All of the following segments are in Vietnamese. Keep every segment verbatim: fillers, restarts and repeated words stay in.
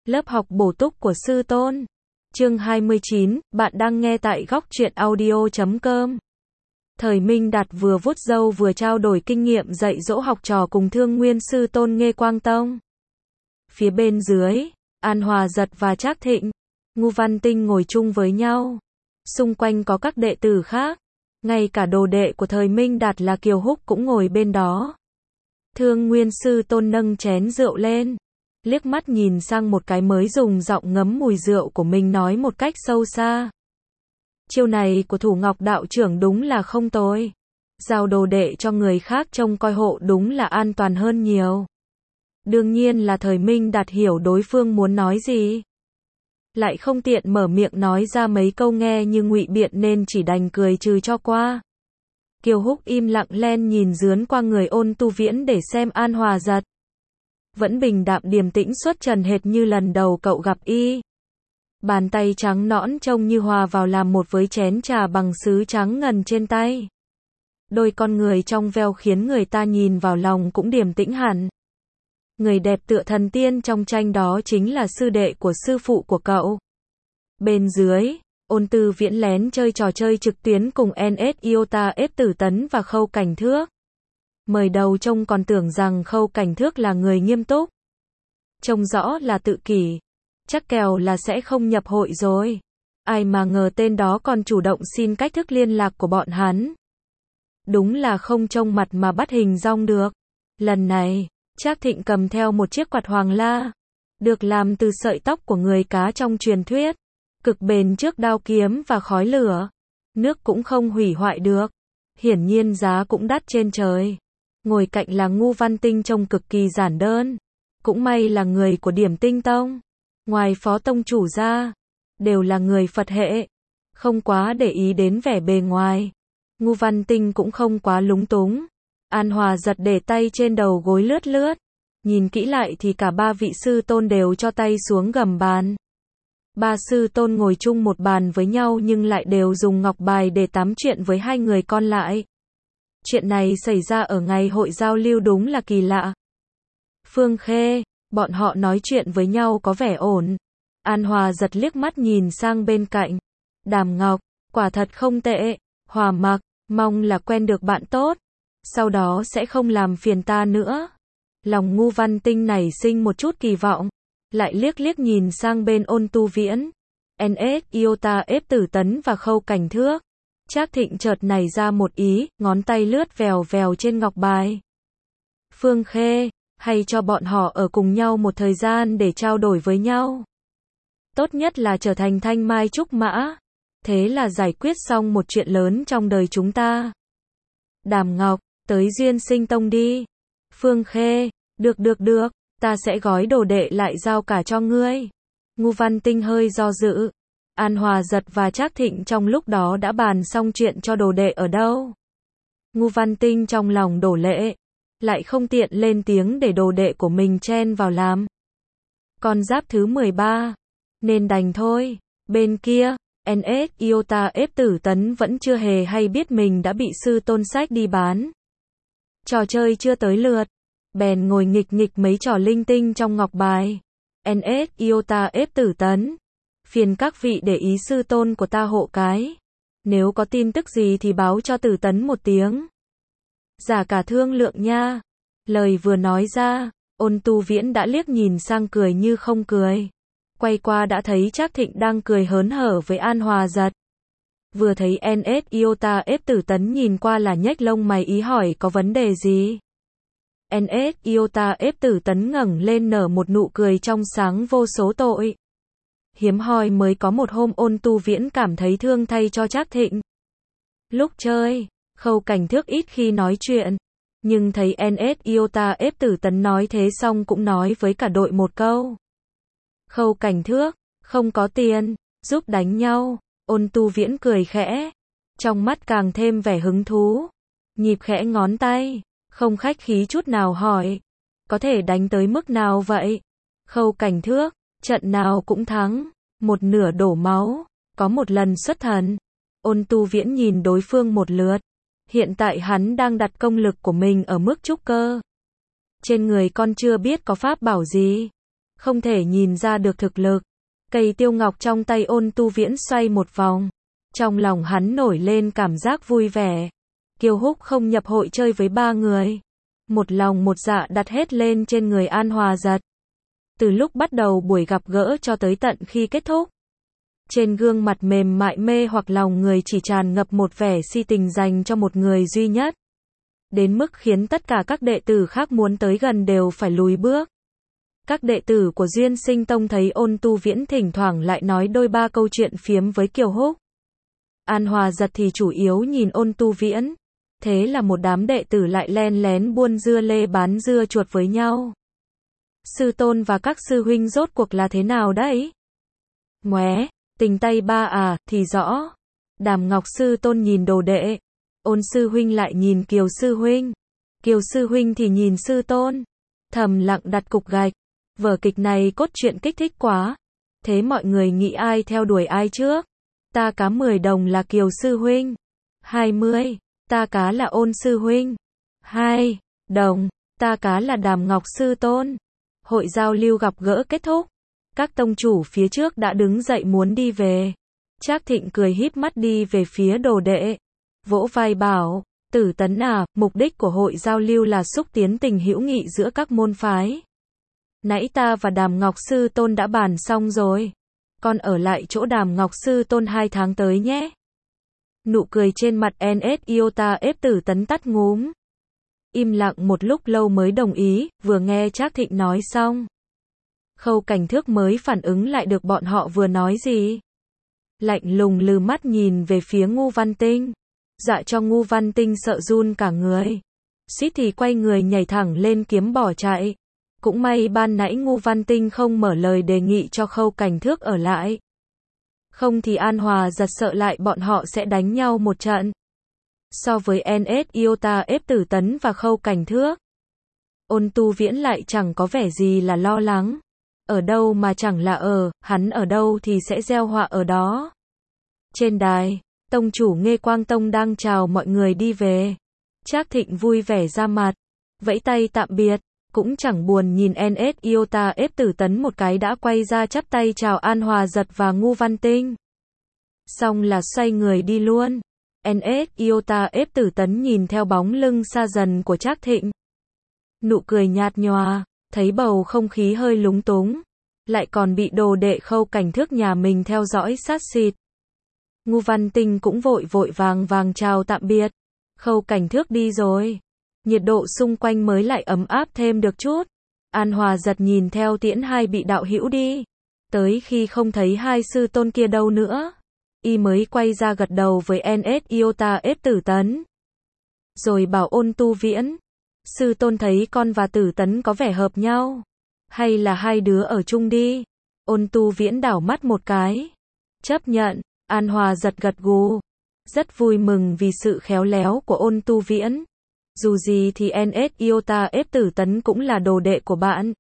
Lớp học bổ túc của sư tôn. Chương hai mươi chín, bạn đang nghe tại góc truyện audio chấm com. Thời Minh Đạt vừa vuốt râu vừa trao đổi kinh nghiệm dạy dỗ học trò cùng Thương Nguyên sư tôn Nghê Quang Tông. Phía bên dưới, An Hòa Giật và Trác Thịnh, Ngưu Văn Tinh ngồi chung với nhau. Xung quanh có các đệ tử khác, ngay cả đồ đệ của Thời Minh Đạt là Kiều Húc cũng ngồi bên đó. Thương Nguyên sư tôn nâng chén rượu lên, liếc mắt nhìn sang một cái mới dùng giọng ngấm mùi rượu của mình nói một cách sâu xa. Chiêu này của Thủ Ngọc đạo trưởng đúng là không tồi. Giao đồ đệ cho người khác trông coi hộ đúng là an toàn hơn nhiều. Đương nhiên là Thời Minh Đạt hiểu đối phương muốn nói gì, lại không tiện mở miệng nói ra mấy câu nghe như ngụy biện nên chỉ đành cười trừ cho qua. Kiều Húc im lặng len nhìn dướn qua người Ôn Tu Viễn để xem An Hòa Giật. Vẫn bình đạm điềm tĩnh xuất trần hệt như lần đầu cậu gặp y. Bàn tay trắng nõn trông như hòa vào làm một với chén trà bằng sứ trắng ngần trên tay. Đôi con người trong veo khiến người ta nhìn vào lòng cũng điềm tĩnh hẳn. Người đẹp tựa thần tiên trong tranh đó chính là sư đệ của sư phụ của cậu. Bên dưới, Ôn Tư Viễn lén chơi trò chơi trực tuyến cùng en ét Iota ép Tử Tấn và Khâu Cảnh Thước. Mời đầu trông còn tưởng rằng Khâu Cảnh Thước là người nghiêm túc. Trông rõ là tự kỷ, chắc kèo là sẽ không nhập hội rồi. Ai mà ngờ tên đó còn chủ động xin cách thức liên lạc của bọn hắn. Đúng là không trông mặt mà bắt hình dong được. Lần này, Trác Thịnh cầm theo một chiếc quạt hoàng la, được làm từ sợi tóc của người cá trong truyền thuyết, cực bền trước đao kiếm và khói lửa. Nước cũng không hủy hoại được. Hiển nhiên giá cũng đắt trên trời. Ngồi cạnh là Ngưu Văn Tinh trông cực kỳ giản đơn. Cũng may là người của Điểm Tinh Tông. Ngoài phó tông chủ ra, đều là người Phật hệ. Không quá để ý đến vẻ bề ngoài. Ngưu Văn Tinh cũng không quá lúng túng. An Hòa Giật để tay trên đầu gối lướt lướt. Nhìn kỹ lại thì cả ba vị sư tôn đều cho tay xuống gầm bàn. Ba sư tôn ngồi chung một bàn với nhau nhưng lại đều dùng ngọc bài để tám chuyện với hai người còn lại. Chuyện này xảy ra ở ngày hội giao lưu đúng là kỳ lạ. Phương Khê, bọn họ nói chuyện với nhau có vẻ ổn. An Hòa Giật liếc mắt nhìn sang bên cạnh. Đàm Ngọc, quả thật không tệ. Hòa Mặc, mong là quen được bạn tốt. Sau đó sẽ không làm phiền ta nữa. Lòng Ngưu Văn Tinh nảy sinh một chút kỳ vọng. Lại liếc liếc nhìn sang bên Ôn Tu Viễn, en ét Iota ép Tử Tấn và Khâu Cảnh Thước. Trác Thịnh chợt nảy ra một ý, ngón tay lướt vèo vèo trên ngọc bài. Phương Khê, hay cho bọn họ ở cùng nhau một thời gian để trao đổi với nhau. Tốt nhất là trở thành thanh mai trúc mã. Thế là giải quyết xong một chuyện lớn trong đời chúng ta. Đàm Ngọc, tới Duyên Sinh Tông đi. Phương Khê, được được được. Ta sẽ gói đồ đệ lại giao cả cho ngươi. Ngưu Văn Tinh hơi do dự. An Hòa Giật và Trác Thịnh trong lúc đó đã bàn xong chuyện cho đồ đệ ở đâu. Ngưu Văn Tinh trong lòng đổ lệ, lại không tiện lên tiếng để đồ đệ của mình chen vào làm. Con giáp thứ mười ba, nên đành thôi. Bên kia, en ét Iota ép Tử Tấn vẫn chưa hề hay biết mình đã bị sư tôn sách đi bán. Trò chơi chưa tới lượt, bèn ngồi nghịch nghịch mấy trò linh tinh trong ngọc bài. en ét Iota ép Tử Tấn, phiền các vị để ý sư tôn của ta hộ cái. Nếu có tin tức gì thì báo cho Tử Tấn một tiếng. Giả cả thương lượng nha. Lời vừa nói ra, Ôn Tu Viễn đã liếc nhìn sang cười như không cười. Quay qua đã thấy Trác Thịnh đang cười hớn hở với An Hòa Giật. Vừa thấy en ét Iota ép Tử Tấn nhìn qua là nhếch lông mày ý hỏi có vấn đề gì. en ét Iota ép Tử Tấn ngẩng lên nở một nụ cười trong sáng vô số tội. Hiếm hoi mới có một hôm Ôn Tu Viễn cảm thấy thương thay cho Trác Thịnh. Lúc chơi, Khâu Cảnh Thước ít khi nói chuyện, nhưng thấy en ét Iota ép Tử Tấn nói thế xong cũng nói với cả đội một câu. Khâu Cảnh Thước, không có tiền, giúp đánh nhau. Ôn Tu Viễn cười khẽ, trong mắt càng thêm vẻ hứng thú. Nhịp khẽ ngón tay, không khách khí chút nào hỏi. Có thể đánh tới mức nào vậy? Khâu Cảnh Thước, trận nào cũng thắng, một nửa đổ máu, có một lần xuất thần. Ôn Tu Viễn nhìn đối phương một lượt. Hiện tại hắn đang đặt công lực của mình ở mức trúc cơ. Trên người con chưa biết có pháp bảo gì. không thể nhìn ra được thực lực. Cây tiêu ngọc trong tay Ôn Tu Viễn xoay một vòng. Trong lòng hắn nổi lên cảm giác vui vẻ. Kiều Húc không nhập hội chơi với ba người. Một lòng một dạ đặt hết lên trên người An Hòa Giật. Từ lúc bắt đầu buổi gặp gỡ cho tới tận khi kết thúc. Trên gương mặt mềm mại mê hoặc lòng người chỉ tràn ngập một vẻ si tình dành cho một người duy nhất. Đến mức khiến tất cả các đệ tử khác muốn tới gần đều phải lùi bước. Các đệ tử của Duyên Sinh Tông thấy Ôn Tu Viễn thỉnh thoảng lại nói đôi ba câu chuyện phiếm với Kiều Húc. An Hòa Giật thì chủ yếu nhìn Ôn Tu Viễn. Thế là một đám đệ tử lại len lén buôn dưa lê bán dưa chuột với nhau. Sư tôn và các sư huynh rốt cuộc là thế nào đấy? Ngoé, tình tay ba à, thì rõ. Đàm Ngọc sư tôn nhìn đồ đệ. Ôn sư huynh lại nhìn Kiều sư huynh. Kiều sư huynh thì nhìn sư tôn. Thầm lặng đặt cục gạch. Vở kịch này cốt truyện kích thích quá. Thế mọi người nghĩ ai theo đuổi ai trước? Ta cá mười đồng là Kiều sư huynh. hai mươi. Ta cá là Ôn sư huynh. hai đồng. Ta cá là Đàm Ngọc sư tôn. Hội giao lưu gặp gỡ kết thúc. Các tông chủ phía trước đã đứng dậy muốn đi về. Trác Thịnh cười híp mắt đi về phía đồ đệ. Vỗ vai bảo, Tử Tấn à, mục đích của hội giao lưu là xúc tiến tình hữu nghị giữa các môn phái. Nãy ta và Đàm Ngọc sư tôn đã bàn xong rồi. Con ở lại chỗ Đàm Ngọc sư tôn hai tháng tới nhé. Nụ cười trên mặt en ét Iota ép Tử Tấn tắt ngúm. Im lặng một lúc lâu mới đồng ý, vừa nghe Trác Thịnh nói xong. Khâu Cảnh Thước mới phản ứng lại được bọn họ vừa nói gì. Lạnh lùng lừ mắt nhìn về phía Ngu Văn Tinh. Dọa cho Ngu Văn Tinh sợ run cả người. Suýt thì quay người nhảy thẳng lên kiếm bỏ chạy. Cũng may ban nãy Ngu Văn Tinh không mở lời đề nghị cho Khâu Cảnh Thước ở lại. Không thì An Hòa Giật sợ lại bọn họ sẽ đánh nhau một trận. So với en ét Iota ép Tử Tấn và Khâu Cảnh Thước, Ôn Tu Viễn lại chẳng có vẻ gì là lo lắng. Ở đâu mà chẳng là ở, hắn ở đâu thì sẽ gieo họa ở đó. Trên đài, tông chủ Nghê Quang Tông đang chào mọi người đi về. Trác Thịnh vui vẻ ra mặt, vẫy tay tạm biệt, cũng chẳng buồn nhìn en ét Iota ép Tử Tấn một cái đã quay ra chắp tay chào An Hòa Giật và Ngu Văn Tinh. Xong là xoay người đi luôn. en ét Iota ép Tử Tấn nhìn theo bóng lưng xa dần của Trác Thịnh. Nụ cười nhạt nhòa, thấy bầu không khí hơi lúng túng. Lại còn bị đồ đệ Khâu Cảnh Thước nhà mình theo dõi sát xịt. Ngu Văn Tinh cũng vội vội vàng vàng chào tạm biệt. Khâu Cảnh Thước đi rồi. Nhiệt độ xung quanh mới lại ấm áp thêm được chút. An Hòa Giật nhìn theo tiễn hai vị đạo hữu đi. Tới khi không thấy hai sư tôn kia đâu nữa, y mới quay ra gật đầu với en ét Iota ép Tử Tấn. Rồi bảo Ôn Tu Viễn, sư tôn thấy con và Tử Tấn có vẻ hợp nhau. Hay là hai đứa ở chung đi. Ôn Tu Viễn đảo mắt một cái. Chấp nhận. An Hòa Giật gật gù. Rất vui mừng vì sự khéo léo của Ôn Tu Viễn. Dù gì thì en ét Iota ép Tử Tấn cũng là đồ đệ của bạn.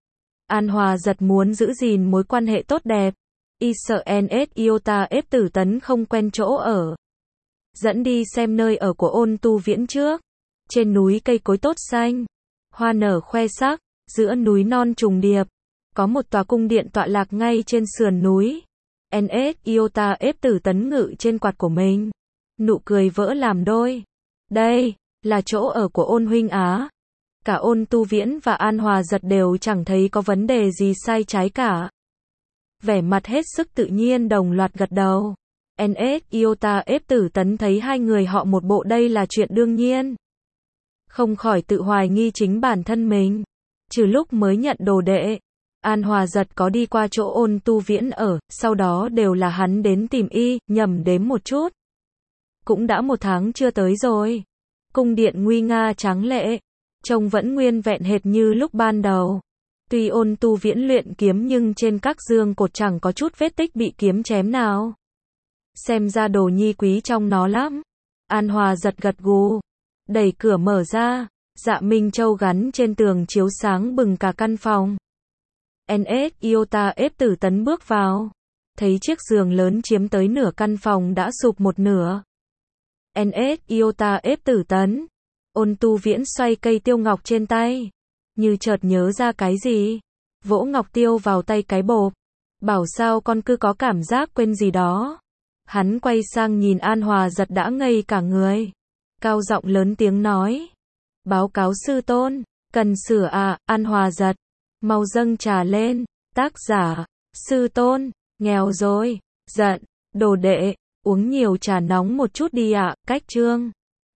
An Hòa Giật muốn giữ gìn mối quan hệ tốt đẹp. Y sợ en ét Iota ép Tử Tấn không quen chỗ ở. Dẫn đi xem nơi ở của Ôn Tu Viễn trước. Trên núi cây cối tốt xanh, hoa nở khoe sắc, giữa núi non trùng điệp, có một tòa cung điện tọa lạc ngay trên sườn núi. en ét Iota ép Tử Tấn ngự trên quạt của mình, nụ cười vỡ làm đôi. Đây là chỗ ở của Ôn huynh á. Cả Ôn Tu Viễn và An Hòa Giật đều chẳng thấy có vấn đề gì sai trái cả. Vẻ mặt hết sức tự nhiên đồng loạt gật đầu. en ét Iota ép Tử Tấn thấy hai người họ một bộ đây là chuyện đương nhiên. Không khỏi tự hoài nghi chính bản thân mình. Trừ lúc mới nhận đồ đệ, An Hòa Giật có đi qua chỗ Ôn Tu Viễn ở, sau đó đều là hắn đến tìm y, nhầm đếm một chút. Cũng đã một tháng chưa tới rồi. Cung điện nguy nga tráng lệ, trông vẫn nguyên vẹn hệt như lúc ban đầu. Tuy Ôn Tu Viễn luyện kiếm nhưng trên các dương cột chẳng có chút vết tích bị kiếm chém nào. Xem ra đồ nhi quý trong nó lắm. An Hòa Giật gật gù. Đẩy cửa mở ra, Dạ Minh Châu gắn trên tường chiếu sáng bừng cả căn phòng. en ét Iota ép Tử Tấn bước vào, thấy chiếc giường lớn chiếm tới nửa căn phòng đã sụp một nửa. en ét Iota ép Tử Tấn. Ôn Tu Viễn xoay cây tiêu ngọc trên tay, như chợt nhớ ra cái gì, vỗ Ngọc Tiêu vào tay cái bộp. Bảo sao con cứ có cảm giác quên gì đó. Hắn quay sang nhìn An Hòa Giật đã ngây cả người. Cao giọng lớn tiếng nói. Báo cáo sư tôn, cần sửa à, An Hòa Giật. Mau dâng trà lên, tác giả, sư tôn, nghèo rồi, giận, đồ đệ, uống nhiều trà nóng một chút đi ạ, cách chương.